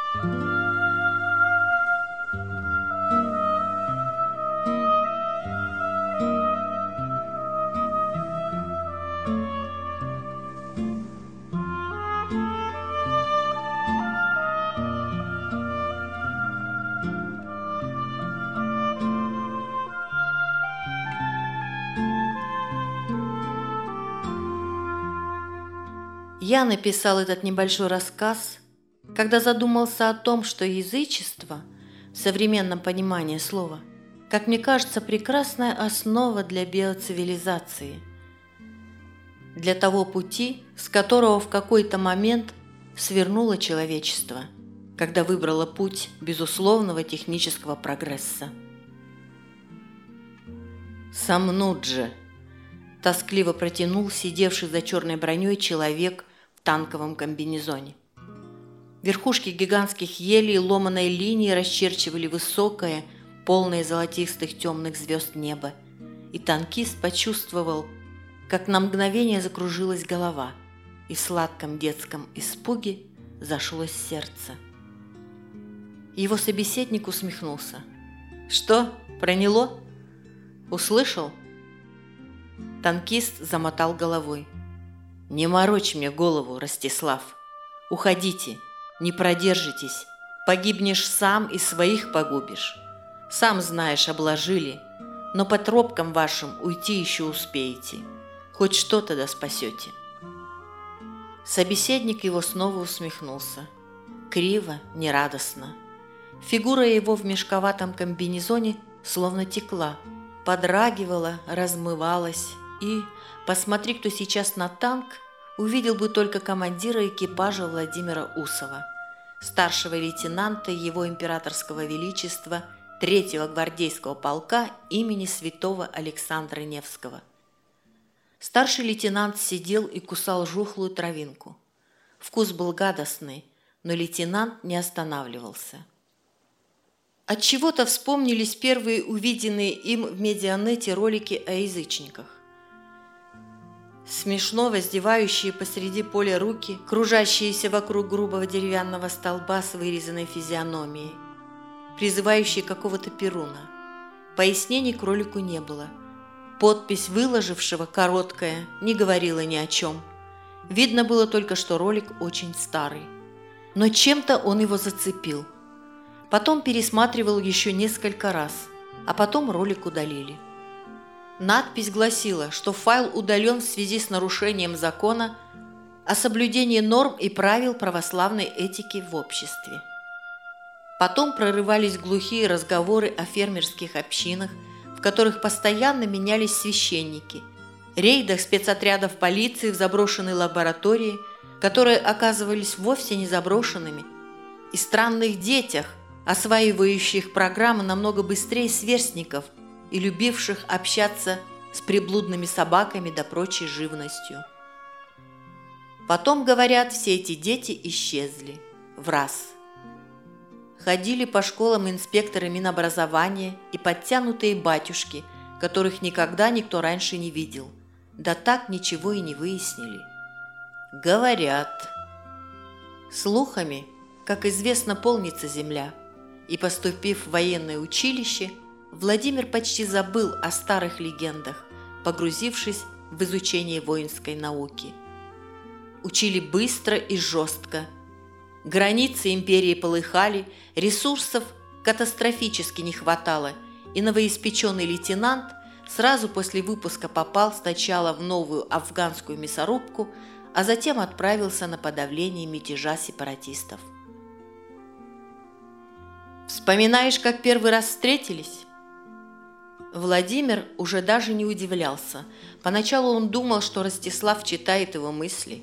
Я написал этот небольшой рассказ, когда задумался о том, что язычество, в современном понимании слова, как мне кажется, прекрасная основа для биоцивилизации, для того пути, с которого в какой-то момент свернуло человечество, когда выбрало путь безусловного технического прогресса. «Самнуджи», – тоскливо протянул сидевший за черной броней человек в танковом комбинезоне. Верхушки гигантских елей ломаной линией расчерчивали высокое, полное золотистых темных звезд небо, и танкист почувствовал, как на мгновение закружилась голова, и в сладком детском испуге зашлось сердце. Его собеседник усмехнулся. «Что, проняло? Услышал?» Танкист замотал головой. «Не морочь мне голову, Ростислав. Уходите, не продержитесь. Погибнешь сам и своих погубишь. Сам знаешь, обложили, но по тропкам вашим уйти еще успеете. Хоть что-то да спасете». Собеседник его снова усмехнулся. Криво, нерадостно. Фигура его в мешковатом комбинезоне словно текла, подрагивала, размывалась и, посмотри, кто сейчас на танк, увидел бы только командира экипажа Владимира Усова, старшего лейтенанта его императорского величества 3-го гвардейского полка имени святого Александра Невского. Старший лейтенант сидел и кусал жухлую травинку. Вкус был гадостный, но лейтенант не останавливался. Отчего-то вспомнились первые увиденные им в медианете ролики о язычниках. Смешно воздевающие посреди поля руки, кружащиеся вокруг грубого деревянного столба с вырезанной физиономией, призывающие какого-то перуна. Пояснений к ролику не было. Подпись выложившего, короткая, не говорила ни о чем. Видно было только, что ролик очень старый. Но чем-то он его зацепил. Потом пересматривал еще несколько раз, а потом ролик удалили. Надпись гласила, что файл удален в связи с нарушением закона о соблюдении норм и правил православной этики в обществе. Потом прорывались глухие разговоры о фермерских общинах, в которых постоянно менялись священники, рейдах спецотрядов полиции в заброшенные лаборатории, которые оказывались вовсе не заброшенными, и странных детях, осваивающих программы намного быстрее сверстников и любивших общаться с приблудными собаками да прочей живностью. Потом, говорят, все эти дети исчезли враз. Ходили по школам инспекторы Минобразования и подтянутые батюшки, которых никогда никто раньше не видел, да так ничего и не выяснили. Говорят. Слухами, как известно, полнится земля, и, поступив в военное училище, Владимир почти забыл о старых легендах, погрузившись в изучение воинской науки. Учили быстро и жестко. Границы империи полыхали, ресурсов катастрофически не хватало, и новоиспеченный лейтенант сразу после выпуска попал сначала в новую афганскую мясорубку, а затем отправился на подавление мятежа сепаратистов. «Вспоминаешь, как первый раз встретились?» Владимир уже даже не удивлялся. Поначалу он думал, что Ростислав читает его мысли.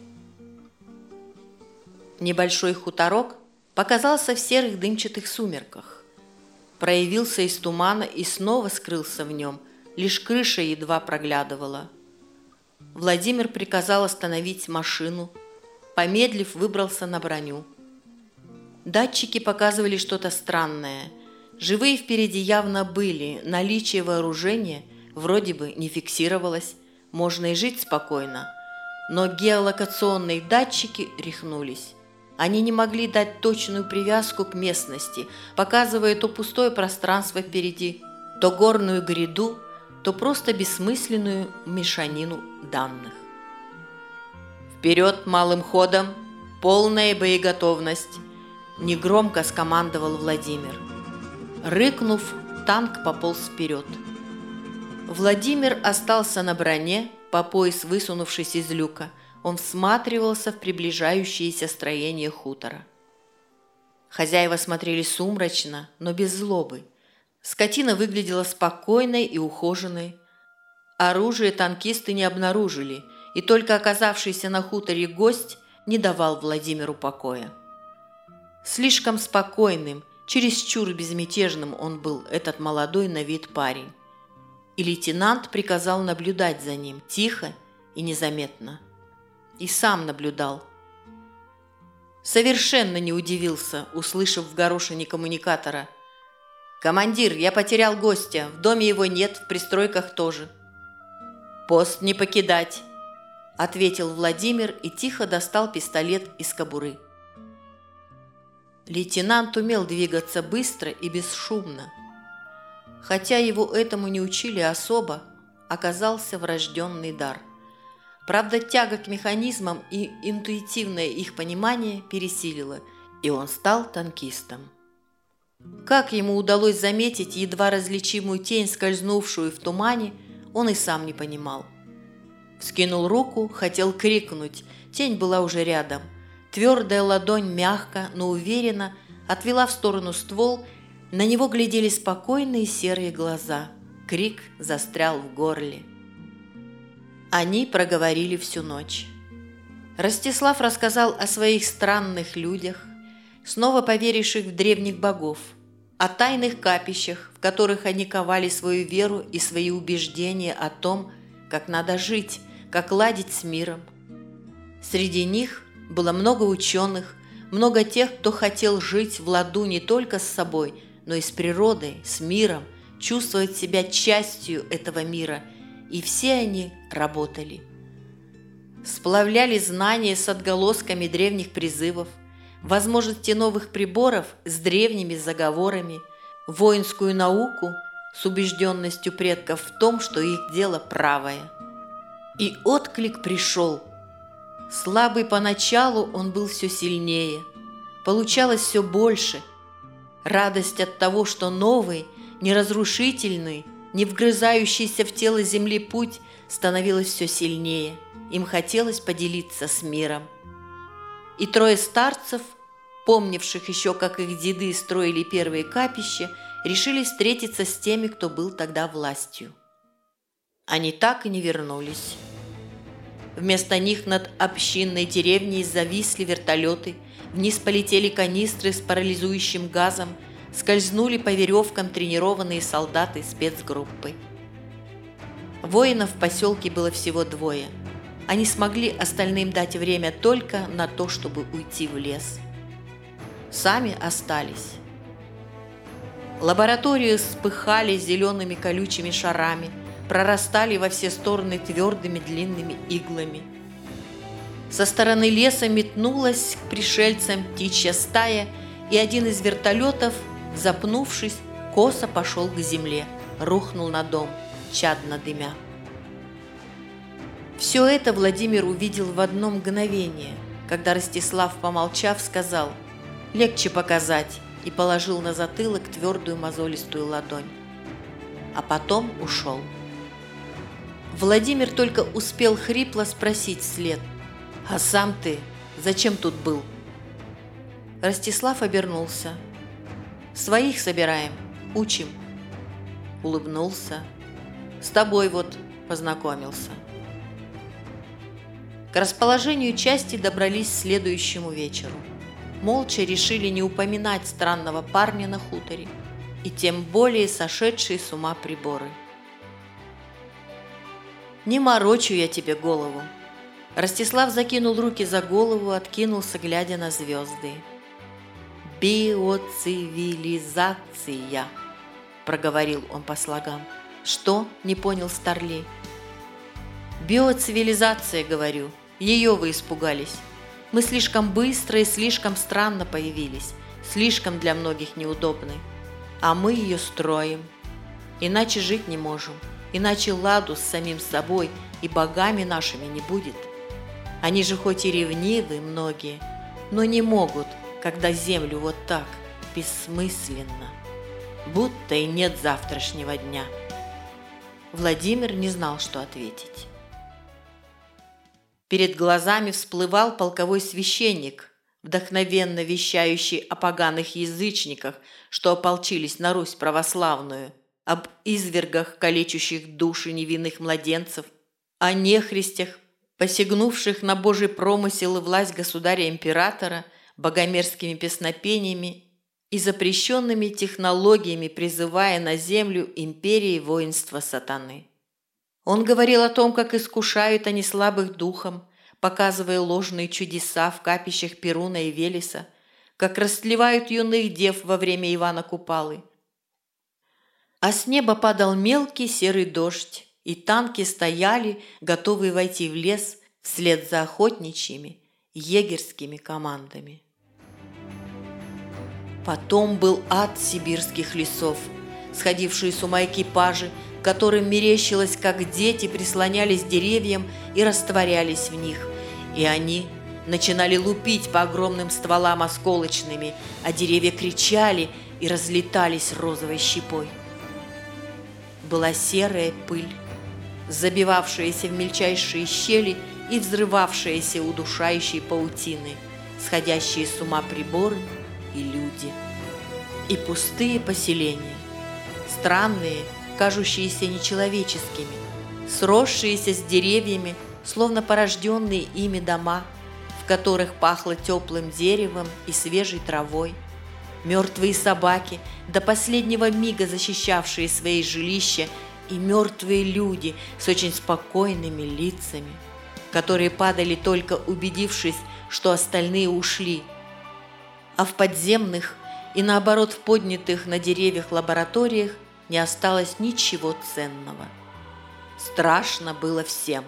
Небольшой хуторок показался в серых дымчатых сумерках. Проявился из тумана и снова скрылся в нем, лишь крыша едва проглядывала. Владимир приказал остановить машину, помедлив, выбрался на броню. Датчики показывали что-то странное. Живые впереди явно были, наличие вооружения вроде бы не фиксировалось, можно и жить спокойно. Но геолокационные датчики рехнулись. Они не могли дать точную привязку к местности, показывая то пустое пространство впереди, то горную гряду, то просто бессмысленную мешанину данных. «Вперед малым ходом! Полная боеготовность!» – негромко скомандовал Владимир. Рыкнув, танк пополз вперед. Владимир остался на броне, по пояс высунувшись из люка. Он всматривался в приближающееся строение хутора. Хозяева смотрели сумрачно, но без злобы. Скотина выглядела спокойной и ухоженной. Оружие танкисты не обнаружили, и только оказавшийся на хуторе гость не давал Владимиру покоя. Слишком спокойным, чересчур безмятежным он был, этот молодой на вид парень. И лейтенант приказал наблюдать за ним тихо и незаметно. И сам наблюдал. Совершенно не удивился, услышав в горошине коммуникатора: «Командир, я потерял гостя, в доме его нет, в пристройках тоже». «Пост не покидать», – ответил Владимир и тихо достал пистолет из кобуры. Лейтенант умел двигаться быстро и бесшумно. Хотя его этому не учили особо, оказался врожденный дар. Правда, тяга к механизмам и интуитивное их понимание пересилило, и он стал танкистом. Как ему удалось заметить едва различимую тень, скользнувшую в тумане, он и сам не понимал. Вскинул руку, хотел крикнуть, тень была уже рядом. Твердая ладонь мягко, но уверенно отвела в сторону ствол, на него глядели спокойные серые глаза. Крик застрял в горле. Они проговорили всю ночь. Ростислав рассказал о своих странных людях, снова поверивших в древних богов, о тайных капищах, в которых они ковали свою веру и свои убеждения о том, как надо жить, как ладить с миром. Среди них было много ученых, много тех, кто хотел жить в ладу не только с собой, но и с природой, с миром, чувствовать себя частью этого мира, и все они работали. Сплавляли знания с отголосками древних призывов, возможности новых приборов с древними заговорами, воинскую науку с убежденностью предков в том, что их дело правое. И отклик пришел. Слабый поначалу, он был все сильнее. Получалось все больше. Радость от того, что новый, неразрушительный, не вгрызающийся в тело земли путь становилась все сильнее. Им хотелось поделиться с миром. И трое старцев, помнивших еще, как их деды строили первые капища, решили встретиться с теми, кто был тогда властью. Они так и не вернулись. Вместо них над общинной деревней зависли вертолеты, вниз полетели канистры с парализующим газом, скользнули по веревкам тренированные солдаты спецгруппы. Воинов в поселке было всего 2. Они смогли остальным дать время только на то, чтобы уйти в лес. Сами остались. Лаборатории вспыхали зелеными колючими шарами, прорастали во все стороны твердыми длинными иглами. Со стороны леса метнулась к пришельцам птичья стая, и один из вертолетов, запнувшись, косо пошел к земле, рухнул на дом, чадно дымя. Все это Владимир увидел в одно мгновение, когда Ростислав, помолчав, сказал: «Легче показать», и положил на затылок твердую мозолистую ладонь. А потом ушел. Владимир только успел хрипло спросить вслед: «А сам ты зачем тут был?» Ростислав обернулся. «Своих собираем, учим». Улыбнулся. «С тобой вот познакомился». К расположению части добрались к следующему вечеру. Молча решили не упоминать странного парня на хуторе и тем более сошедшие с ума приборы. «Не морочу я тебе голову». Ростислав закинул руки за голову, откинулся, глядя на звезды. «Биоцивилизация», – проговорил он по слогам. «Что?» – не понял Старлей. «Биоцивилизация, говорю. Ее вы испугались. Мы слишком быстро и слишком странно появились, слишком для многих неудобны. А мы ее строим. Иначе жить не можем, иначе ладу с самим собой и богами нашими не будет. Они же хоть и ревнивы многие, но не могут, когда землю вот так, бессмысленно, будто и нет завтрашнего дня. Владимир не знал, что ответить. Перед глазами всплывал полковой священник, вдохновенно вещающий о поганых язычниках, что ополчились на Русь православную, об извергах, калечущих души невинных младенцев, о нехристях, посягнувших на Божий промысел и власть государя-императора богомерзкими песнопениями и запрещенными технологиями, призывая на землю империи воинства сатаны. Он говорил о том, как искушают они слабых духом, показывая ложные чудеса в капищах Перуна и Велеса, как растлевают юных дев во время Ивана Купалы. А с неба падал мелкий серый дождь, и танки стояли, готовые войти в лес вслед за охотничьими, егерскими командами. Потом был ад сибирских лесов, сходившие с ума экипажи, которым мерещилось, как дети прислонялись к деревьям и растворялись в них, и они начинали лупить по огромным стволам осколочными, а деревья кричали и разлетались розовой щепой. Была серая пыль, забивавшаяся в мельчайшие щели и взрывавшаяся удушающей паутины, сходящие с ума приборы и люди. И пустые поселения, странные, кажущиеся нечеловеческими, сросшиеся с деревьями, словно порожденные ими дома, в которых пахло теплым деревом и свежей травой, мертвые собаки, до последнего мига защищавшие свои жилища, и мертвые люди с очень спокойными лицами, которые падали только убедившись, что остальные ушли, а в подземных и наоборот в поднятых на деревьях лабораториях не осталось ничего ценного. Страшно было всем.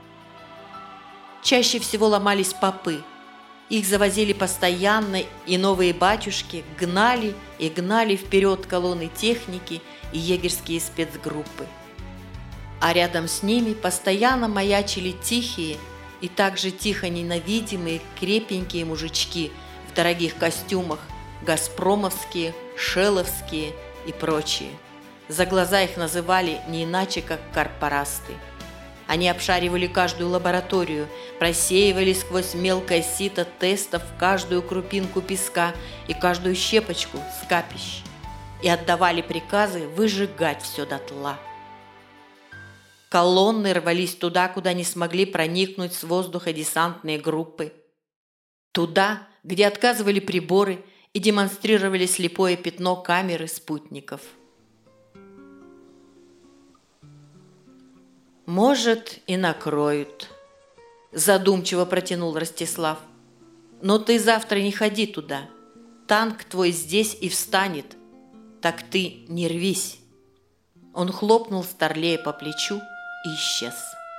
Чаще всего ломались попы. Их завозили постоянно, и новые батюшки гнали и гнали вперед колонны техники и егерские спецгруппы. А рядом с ними постоянно маячили тихие и также тихо ненавидимые крепенькие мужички в дорогих костюмах, газпромовские, шелловские и прочие. За глаза их называли не иначе, как карпорасты. Они обшаривали каждую лабораторию, просеивали сквозь мелкое сито тестов каждую крупинку песка и каждую щепочку с капищ и отдавали приказы выжигать все дотла. Колонны рвались туда, куда не смогли проникнуть с воздуха десантные группы. Туда, где отказывали приборы и демонстрировали слепое пятно камеры спутников. «Может, и накроют», – задумчиво протянул Ростислав. «Но ты завтра не ходи туда. Танк твой здесь и встанет. Так ты не рвись». Он хлопнул Старлея по плечу и исчез.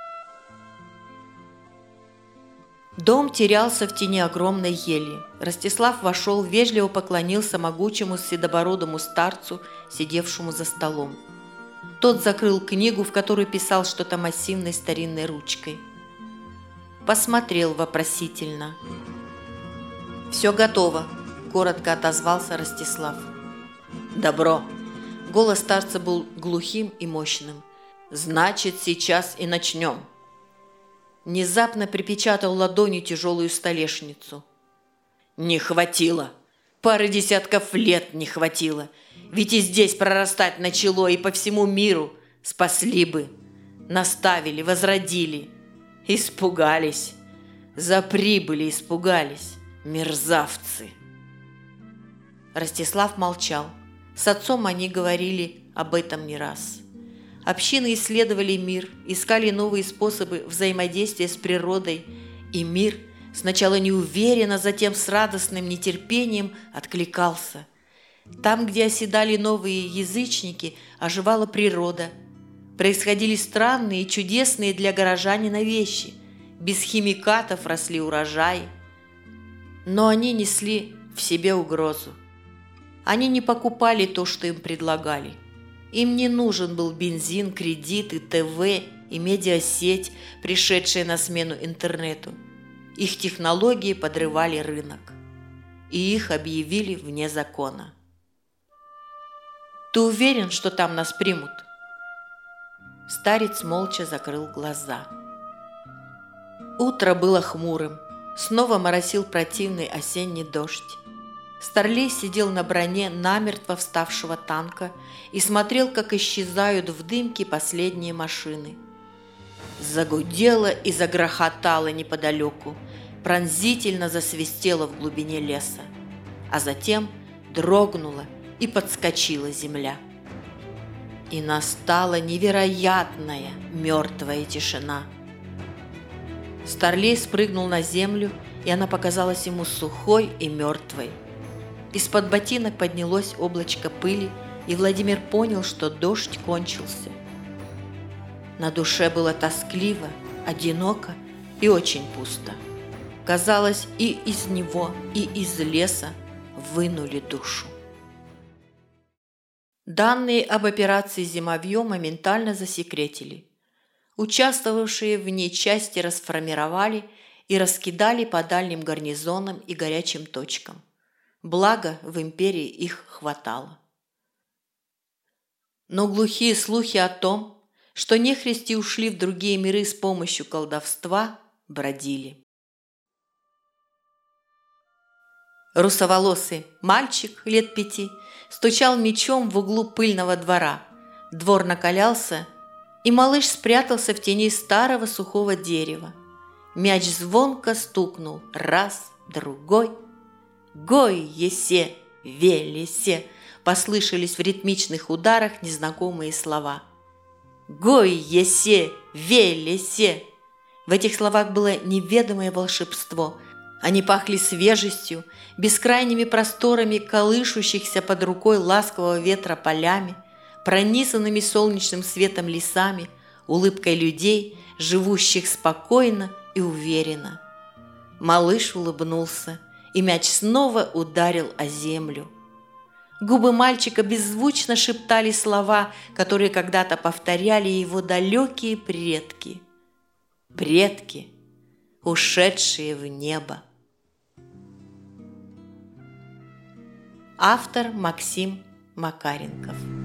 Дом терялся в тени огромной ели. Ростислав вошел, вежливо поклонился могучему седобородому старцу, сидевшему за столом. Тот закрыл книгу, в которую писал что-то массивной старинной ручкой. Посмотрел вопросительно. «Все готово», – коротко отозвался Ростислав. «Добро». Голос старца был глухим и мощным. «Значит, сейчас и начнем». Внезапно припечатал ладонью тяжелую столешницу. «Не хватило. Пары десятков лет не хватило. Ведь и здесь прорастать начало, и по всему миру. Спасли бы. Наставили, возродили. Испугались. За прибыли испугались. Мерзавцы». Ростислав молчал. С отцом они говорили об этом не раз. Общины исследовали мир, искали новые способы взаимодействия с природой, и мир сначала неуверенно, затем с радостным нетерпением откликался. Там, где оседали новые язычники, оживала природа. Происходили странные и чудесные для горожанина вещи. Без химикатов росли урожаи. но они несли в себе угрозу. Они не покупали то, что им предлагали. Им не нужен был бензин, кредиты, ТВ и медиасеть, пришедшие на смену интернету. Их технологии подрывали рынок, и их объявили вне закона. «Ты уверен, что там нас примут?» Старец молча закрыл глаза. Утро было хмурым. Снова моросил противный осенний дождь. Старлей сидел на броне намертво вставшего танка и смотрел, как исчезают в дымке последние машины. Загудело и загрохотало неподалеку, пронзительно засвистело в глубине леса, а затем дрогнула и подскочила земля. И настала невероятная мертвая тишина. Старлей спрыгнул на землю, и она показалась ему сухой и мертвой. Из-под ботинок поднялось облачко пыли, и Владимир понял, что дождь кончился. На душе было тоскливо, одиноко и очень пусто. Казалось, и из него, и из леса вынули душу. Данные об операции «Зимовье» моментально засекретили. Участвовавшие в ней части расформировали и раскидали по дальним гарнизонам и горячим точкам. Благо, в империи их хватало. Но глухие слухи о том, что нехристи ушли в другие миры с помощью колдовства, бродили. Русоволосый мальчик лет 5 стучал мечом в углу пыльного двора. Двор накалялся, и малыш спрятался в тени старого сухого дерева. Мяч звонко стукнул раз, другой. «Гой, есе, велесе!» послышались в ритмичных ударах незнакомые слова. «Гой, есе, велесе!» В этих словах было неведомое волшебство. Они пахли свежестью, бескрайними просторами колышущихся под рукой ласкового ветра полями, пронизанными солнечным светом лесами, улыбкой людей, живущих спокойно и уверенно. Малыш улыбнулся, и мяч снова ударил о землю. Губы мальчика беззвучно шептали слова, которые когда-то повторяли его далекие предки. Предки, ушедшие в небо. Автор Максим Макаренков.